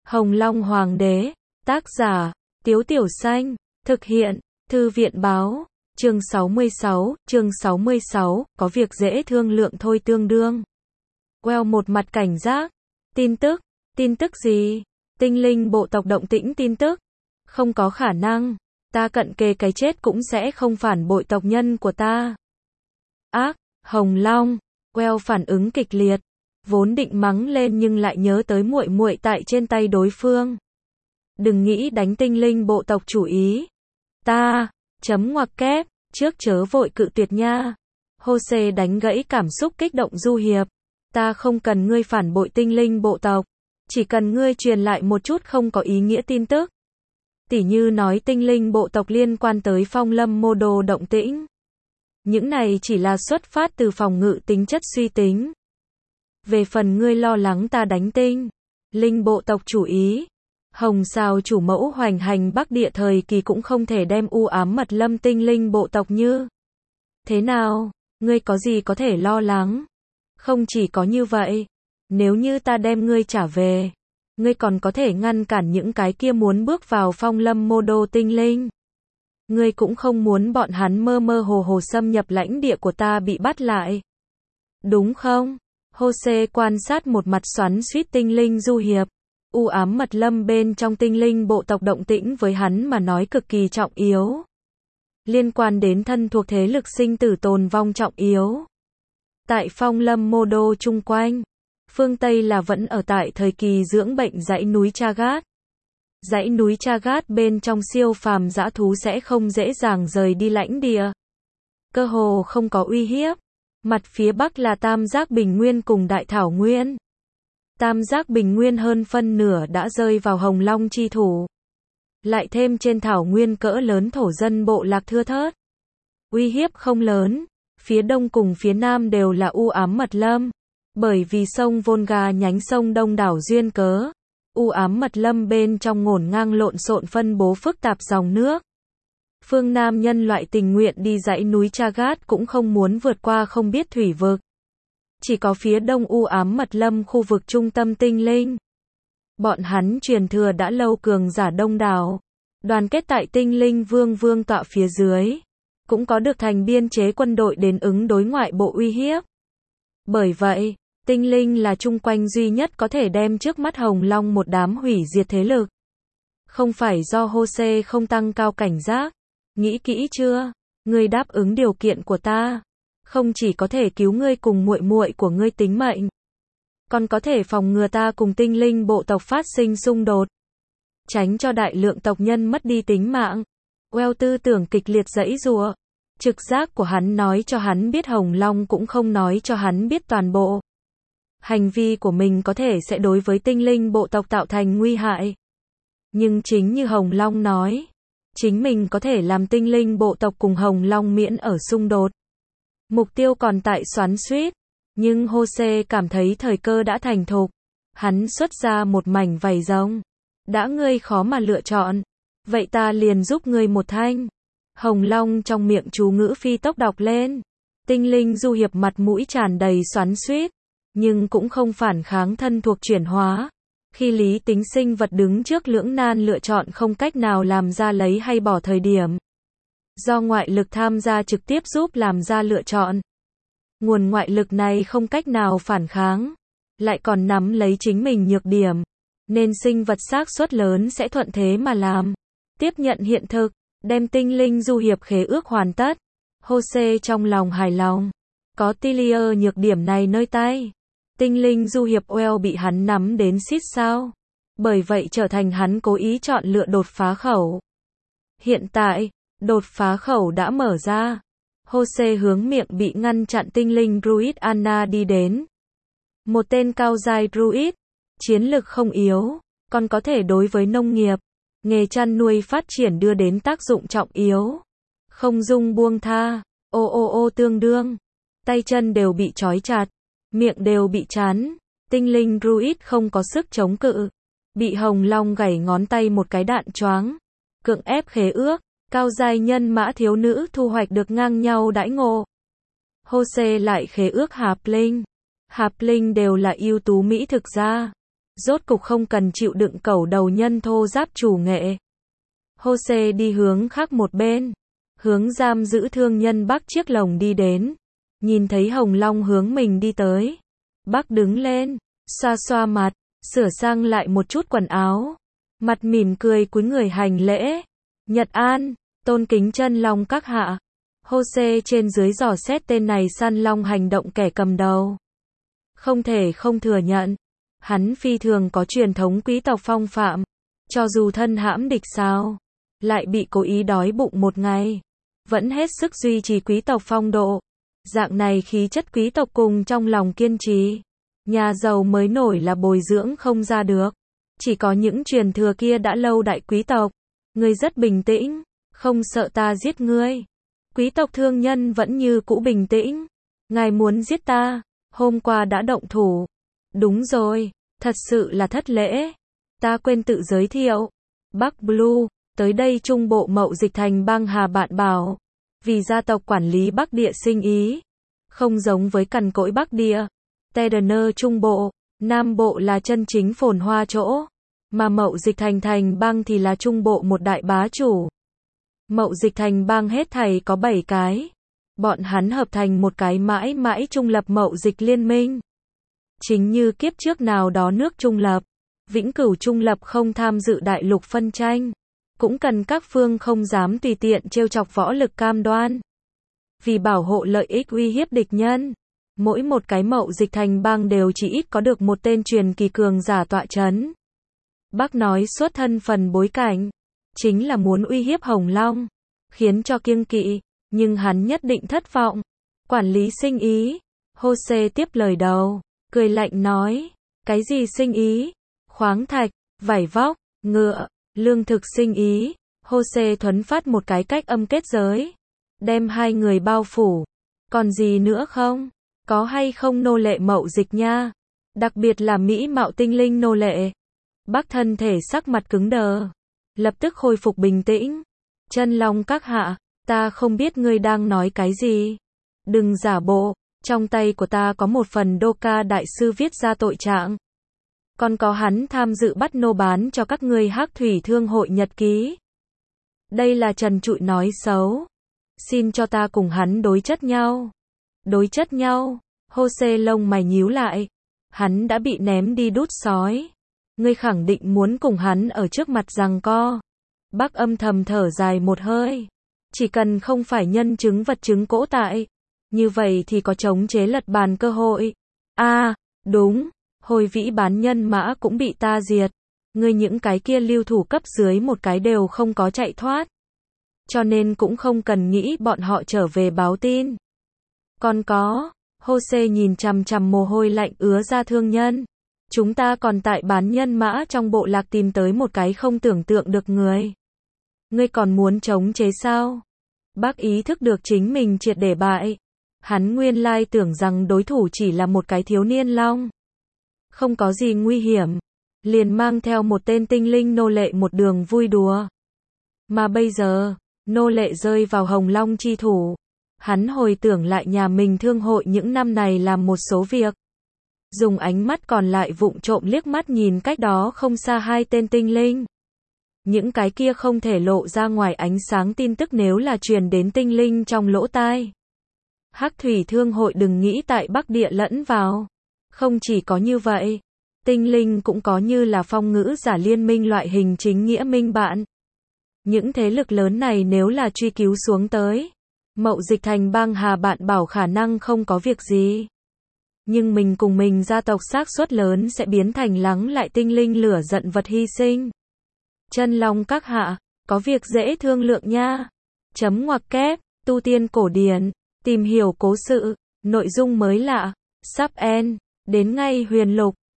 Hồng Long Hoàng đế, tác giả, Tiếu Tiểu Xanh, thực hiện, Thư viện báo, chương 66, có việc dễ thương lượng thôi tương đương. Well một mặt cảnh giác, tin tức gì? Tinh linh bộ tộc động tĩnh tin tức. Không có khả năng, ta cận kề cái chết cũng sẽ không phản bội tộc nhân của ta. Ác, Hồng Long, Well phản ứng kịch liệt, vốn định mắng lên nhưng lại nhớ tới muội muội tại trên tay đối phương. Đừng nghĩ đánh tinh linh bộ tộc chủ ý. Ta, chấm ngoặc kép, trước chớ vội cự tuyệt nha. Jose đánh gãy cảm xúc kích động Du Hiệp. Ta không cần ngươi phản bội tinh linh bộ tộc, chỉ cần ngươi truyền lại một chút không có ý nghĩa tin tức. Tỉ như nói tinh linh bộ tộc liên quan tới Phong Lâm Mô Đô động tĩnh. Những này chỉ là xuất phát từ phòng ngự tính chất suy tính. Về phần ngươi lo lắng ta đánh tinh linh bộ tộc chủ ý, Hồng Sào chủ mẫu hoành hành Bắc Địa thời kỳ cũng không thể đem u ám mật lâm tinh linh bộ tộc như thế nào, ngươi có gì có thể lo lắng? Không chỉ có như vậy, nếu như ta đem ngươi trả về, ngươi còn có thể ngăn cản những cái kia muốn bước vào Phong Lâm Mô Đô tinh linh. Ngươi cũng không muốn bọn hắn mơ mơ hồ hồ xâm nhập lãnh địa của ta bị bắt lại. Đúng không? Jose quan sát một mặt xoắn xuýt tinh linh Du Hiệp. U ám mật lâm bên trong tinh linh bộ tộc động tĩnh với hắn mà nói cực kỳ trọng yếu. Liên quan đến thân thuộc thế lực sinh tử tồn vong trọng yếu. Tại Phong Lâm Mô Đô chung quanh, phương Tây là vẫn ở tại thời kỳ dưỡng bệnh dãy núi Chagat. Dãy núi Chagat bên trong siêu phàm dã thú sẽ không dễ dàng rời đi lãnh địa. Cơ hồ không có uy hiếp. Mặt phía Bắc là Tam Giác Bình Nguyên cùng Đại Thảo Nguyên. Tam Giác Bình Nguyên hơn phân nửa đã rơi vào Hồng Long chi thủ. Lại thêm trên Thảo Nguyên cỡ lớn thổ dân bộ lạc thưa thớt. Uy hiếp không lớn. Phía Đông cùng phía Nam đều là u ám mật lâm. Bởi vì sông Volga nhánh sông Đông đảo duyên cớ. U ám mật lâm bên trong ngổn ngang lộn xộn phân bố phức tạp dòng nước. Phương Nam nhân loại tình nguyện đi dãy núi Chagat cũng không muốn vượt qua không biết thủy vực. Chỉ có phía đông u ám mật lâm khu vực trung tâm tinh linh. Bọn hắn truyền thừa đã lâu cường giả đông đảo. Đoàn kết tại tinh linh vương tọa phía dưới. Cũng có được thành biên chế quân đội đến ứng đối ngoại bộ uy hiếp. Bởi vậy, tinh linh là chung quanh duy nhất có thể đem trước mắt Hồng Long một đám hủy diệt thế lực. Không phải do Jose không tăng cao cảnh giác. Nghĩ kỹ chưa? Ngươi đáp ứng điều kiện của ta, không chỉ có thể cứu ngươi cùng muội muội của ngươi tính mệnh, còn có thể phòng ngừa ta cùng tinh linh bộ tộc phát sinh xung đột, tránh cho đại lượng tộc nhân mất đi tính mạng. Well tư tưởng kịch liệt giãy giụa. Trực giác của hắn nói cho hắn biết Hồng Long cũng không nói cho hắn biết toàn bộ. Hành vi của mình có thể sẽ đối với tinh linh bộ tộc tạo thành nguy hại. Nhưng chính như Hồng Long nói, chính mình có thể làm tinh linh bộ tộc cùng Hồng Long miễn ở xung đột. Mục tiêu còn tại xoắn xuýt, nhưng Jose cảm thấy thời cơ đã thành thục. Hắn xuất ra một mảnh vảy rồng. Đã ngươi khó mà lựa chọn, vậy ta liền giúp ngươi một thanh. Hồng Long trong miệng chú ngữ phi tốc đọc lên. Tinh linh Du Hiệp mặt mũi tràn đầy xoắn xuýt, nhưng cũng không phản kháng thân thuộc chuyển hóa. Khi lý tính sinh vật đứng trước lưỡng nan lựa chọn không cách nào làm ra lấy hay bỏ thời điểm. Do ngoại lực tham gia trực tiếp giúp làm ra lựa chọn. Nguồn ngoại lực này không cách nào phản kháng, lại còn nắm lấy chính mình nhược điểm, nên sinh vật xác suất lớn sẽ thuận thế mà làm. Tiếp nhận hiện thực, đem tinh linh Du Hiệp khế ước hoàn tất. Jose trong lòng hài lòng. Có Tillier nhược điểm này nơi tay. Tinh linh Du Hiệp Well bị hắn nắm đến xít sao. Bởi vậy trở thành hắn cố ý chọn lựa đột phá khẩu. Hiện tại, đột phá khẩu đã mở ra. Jose hướng miệng bị ngăn chặn tinh linh Druid Anna đi đến. Một tên cao giai Druid, chiến lực không yếu, còn có thể đối với nông nghiệp, nghề chăn nuôi phát triển đưa đến tác dụng trọng yếu. Không dung buông tha, ô tương đương. Tay chân đều bị trói chặt. Miệng đều bị chán, tinh linh Druid không có sức chống cự. Bị Hồng Long gảy ngón tay một cái đạn choáng. Cưỡng ép khế ước, cao giai nhân mã thiếu nữ thu hoạch được ngang nhau đãi ngộ. Jose lại khế ước Hạp Linh. Hạp Linh đều là ưu tú mỹ thực gia. Rốt cục không cần chịu đựng cẩu đầu nhân thô giáp chủ nghệ. Jose đi hướng khác một bên. Hướng giam giữ thương nhân Bắc chiếc lồng đi đến. Nhìn thấy Hồng Long hướng mình đi tới. Bắc đứng lên, xoa xoa mặt, sửa sang lại một chút quần áo. Mặt mỉm cười cúi người hành lễ. Nhật An, tôn kính chân long các hạ. Jose trên dưới dò xét tên này săn long hành động kẻ cầm đầu. Không thể không thừa nhận. Hắn phi thường có truyền thống quý tộc phong phạm. Cho dù thân hãm địch sao, lại bị cố ý đói bụng một ngày. Vẫn hết sức duy trì quý tộc phong độ. Dạng này khí chất quý tộc cùng trong lòng kiên trì. Nhà giàu mới nổi là bồi dưỡng không ra được. Chỉ có những truyền thừa kia đã lâu đại quý tộc. Ngươi rất bình tĩnh, không sợ ta giết ngươi. Quý tộc thương nhân vẫn như cũ bình tĩnh. Ngài muốn giết ta, hôm qua đã động thủ. Đúng rồi, thật sự là thất lễ. Ta quên tự giới thiệu. Bắc Blue, tới đây trung bộ mậu dịch thành bang Hà Bạn Bảo. Vì gia tộc quản lý Bắc Địa sinh ý. Không giống với cằn cỗi Bắc Địa. Tedener trung bộ, Nam bộ là chân chính phồn hoa chỗ. Mà mậu dịch thành bang thì là trung bộ một đại bá chủ. Mậu dịch thành bang hết thảy có 7 cái. Bọn hắn hợp thành một cái mãi mãi trung lập mậu dịch liên minh. Chính như kiếp trước nào đó nước trung lập, vĩnh cửu trung lập không tham dự đại lục phân tranh. Cũng cần các phương không dám tùy tiện trêu chọc võ lực cam đoan. Vì bảo hộ lợi ích uy hiếp địch nhân. Mỗi một cái mậu dịch thành bang đều chỉ ít có được một tên truyền kỳ cường giả tọa chấn. Bác nói suốt thân phần bối cảnh. Chính là muốn uy hiếp Hồng Long. Khiến cho kiêng kỵ. Nhưng hắn nhất định thất vọng. Quản lý sinh ý. Jose tiếp lời đầu. Cười lạnh nói. Cái gì sinh ý? Khoáng thạch, vải vóc, ngựa, lương thực sinh ý. Jose thuấn phát một cái cách âm kết giới. Đem hai người bao phủ. Còn gì nữa không? Có hay không nô lệ mậu dịch nha? Đặc biệt là mỹ mạo tinh linh nô lệ. Bác thân thể sắc mặt cứng đờ. Lập tức khôi phục bình tĩnh. Chân long các hạ, ta không biết ngươi đang nói cái gì. Đừng giả bộ, trong tay của ta có một phần đô ca đại sư viết ra tội trạng. Còn có hắn tham dự bắt nô bán cho các ngươi Hắc Thủy Thương hội nhật ký. Đây là trần trụi nói xấu. Xin cho ta cùng hắn đối chất nhau. Đối chất nhau, Jose lông mày nhíu lại. Hắn đã bị ném đi đút sói. Ngươi khẳng định muốn cùng hắn ở trước mặt giằng co. Bác âm thầm thở dài một hơi. Chỉ cần không phải nhân chứng vật chứng cỗ tại. Như vậy thì có chống chế lật bàn cơ hội. Đúng. Hồi vĩ bán nhân mã cũng bị ta diệt. Ngươi những cái kia lưu thủ cấp dưới một cái đều không có chạy thoát. Cho nên cũng không cần nghĩ bọn họ trở về báo tin. Còn có, Jose nhìn chằm chằm mồ hôi lạnh ứa ra thương nhân. Chúng ta còn tại bán nhân mã trong bộ lạc tìm tới một cái không tưởng tượng được người. Ngươi còn muốn chống chế sao? Bác ý thức được chính mình triệt để bại. Hắn nguyên lai tưởng rằng đối thủ chỉ là một cái thiếu niên long. Không có gì nguy hiểm. Liền mang theo một tên tinh linh nô lệ một đường vui đùa. Mà bây giờ, nô lệ rơi vào Hồng Long chi thủ. Hắn hồi tưởng lại nhà mình thương hội những năm này làm một số việc. Dùng ánh mắt còn lại vụng trộm liếc mắt nhìn cách đó không xa hai tên tinh linh. Những cái kia không thể lộ ra ngoài ánh sáng tin tức nếu là truyền đến tinh linh trong lỗ tai. Hắc Thủy Thương hội đừng nghĩ tại Bắc Địa lẫn vào. Không chỉ có như vậy, tinh linh cũng có như là phong ngữ giả liên minh loại hình chính nghĩa minh bạn. Những thế lực lớn này nếu là truy cứu xuống tới, mậu dịch thành bang Hà Bạn Bảo khả năng không có việc gì. Nhưng mình cùng mình gia tộc xác suất lớn sẽ biến thành lắng lại tinh linh lửa giận vật hy sinh. Chân long các hạ, có việc dễ thương lượng nha. Chấm ngoặc kép, tu tiên cổ điển, tìm hiểu cố sự, nội dung mới lạ, sub en, đến ngay huyền lục.